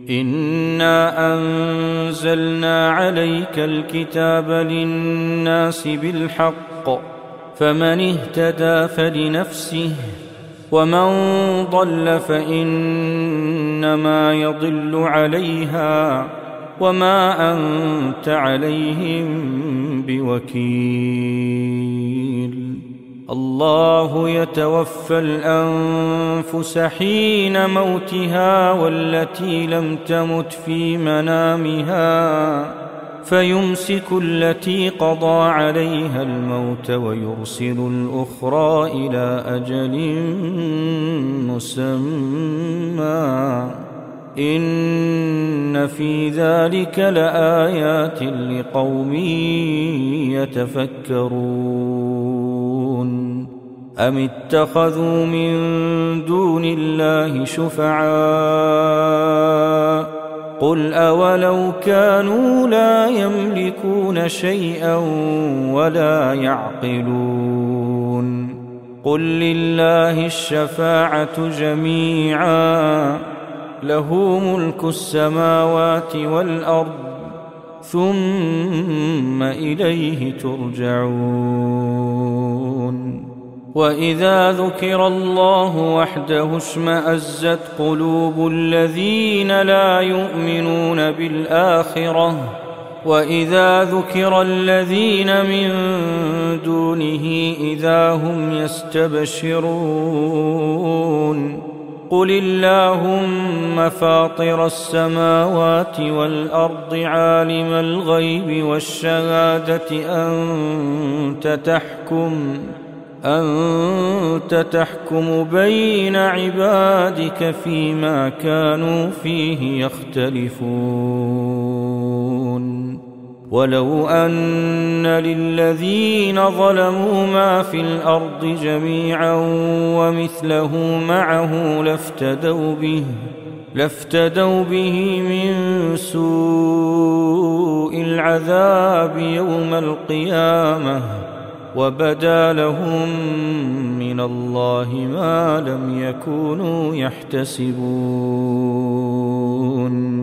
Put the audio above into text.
إنا أنزلنا عليك الكتاب للناس بالحق فمن اهتدى فلنفسه ومن ضل فإنما يضل عليها وما أنت عليهم بوكيل. الله يتوفى الأنفس حين موتها والتي لم تمت في منامها فيمسك التي قضى عليها الموت ويرسل الأخرى إلى أجل مسمى إن في ذلك لآيات لقوم يتفكرون. أم اتخذوا من دون الله شفعاء قل أولو كانوا لا يملكون شيئا ولا يعقلون قل لله الشفاعة جميعا له ملك السماوات والأرض ثم إليه ترجعون. وإذا ذكر الله وحده اشمأزت قلوب الذين لا يؤمنون بالآخرة وإذا ذكر الذين من دونه إذا هم يستبشرون قل اللهم فاطر السماوات والأرض عالم الغيب والشهادة أنت تحكم بين عبادك فيما كانوا فيه يختلفون. ولو أن للذين ظلموا ما في الأرض جميعا ومثله معه لافتدوا به من سوء العذاب يوم القيامة وبدا لهم من الله ما لم يكونوا يحتسبون.